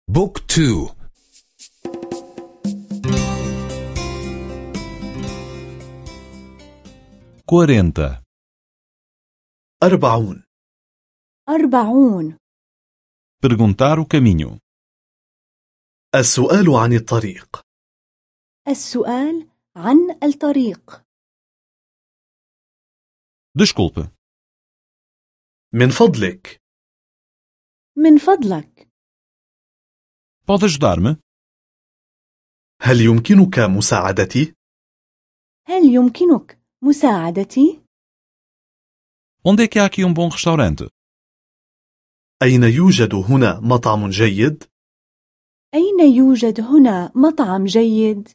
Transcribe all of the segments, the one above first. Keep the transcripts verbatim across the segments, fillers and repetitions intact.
بوك تو. quarenta, أربعون. أربعون. perguntar o caminho, السؤال عن الطريق. السؤال عن الطريق. desculpe, من فضلك. من فضلك. pode ajudar-me? هل يمكنك مساعدتي؟ هل يمكنك مساعدتي؟ Onde é que há aqui um bom restaurante? أين يوجد هنا مطعم جيد؟ أين يوجد هنا مطعم جيد؟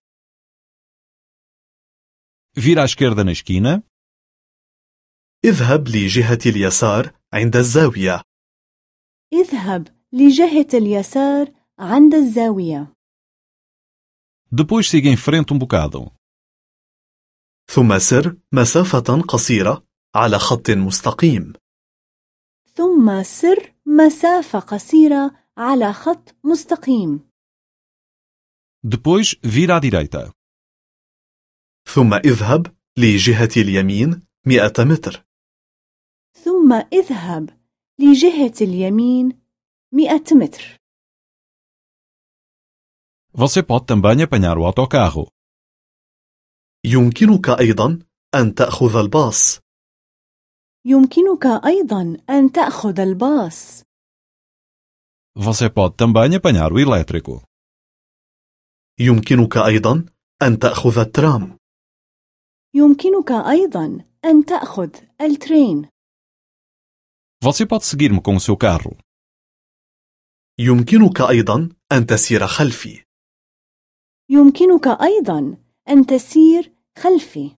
Vira à esquerda na esquina, اذهب لجهة اليسار عند الزاوية. اذهب لجهة اليسار عند الزاوية. depois siga em frente um bocado. ثم سر مسافة قصيرة على خط مستقيم. ثم سر مسافة قصيرة على خط مستقيم. Depois vira à direita. ثم اذهب لجهة اليمين مئة متر. ثم اذهب لجهة اليمين مئة متر. Você pode também apanhar o autocarro. يمكنك أيضا أن تأخذ الباص. يمكنك أيضا أن تأخذ الباص. Você pode também apanhar o elétrico. يمكنك أيضا أن تأخذ الترام. يمكنك أيضا أن تأخذ الترين. Você pode seguir-me com o seu carro. يمكنك أيضا أن تسير خلفي. يمكنك أيضا أن تسير خلفي.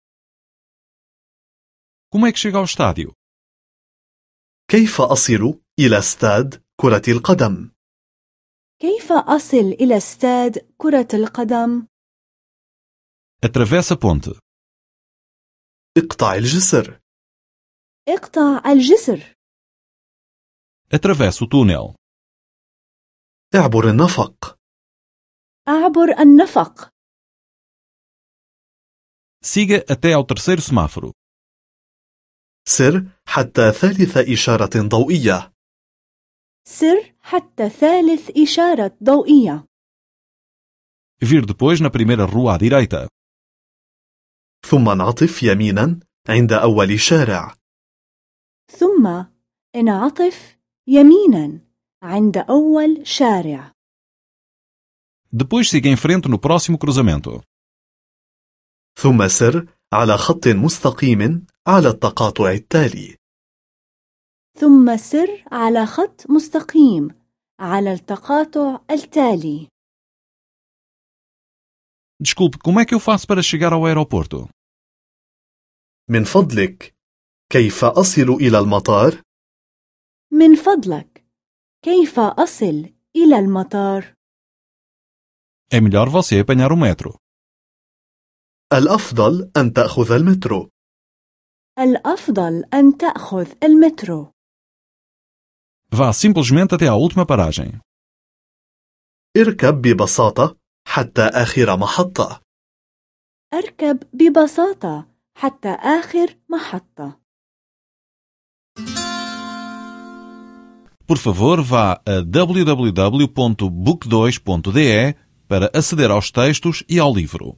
Como é que chega ao estádio? كيف أصل إلى استاد كرة القدم؟ كيف أصل إلى استاد كرة القدم؟ Atravessa a ponte. اقطع الجسر. اقطع الجسر. Atravessa o túnel. اعبر النفق. أعبر النفق. Siga até ao terceiro semáforo. سر حتى ثالث إشارة ضوئية. سر حتى ثالث إشارة ضوئية. Vir depois na primeira rua à direita. ثم انعطف يمينا عند أول شارع. ثم انعطف يمينا عند أول شارع. Depois siga em frente no próximo cruzamento. ثم سر على خط مستقيم على التقاطع التالي. ثم سر على خط مستقيم على التقاطع التالي. Desculpe, como é que eu faço para chegar ao aeroporto? من فضلك، كيف أصل إلى المطار؟ من فضلك، كيف أصل إلى المطار؟ É melhor você apanhar o metro. الأفضل أن تأخذ المترو. الأفضل أن تأخذ المترو. Vá simplesmente até à última paragem. اركب ببساطة حتى آخر محطة. أركب ببساطة حتى آخر محطة. Por favor, vá a w w w ponto book dois ponto d e para aceder aos textos e ao livro.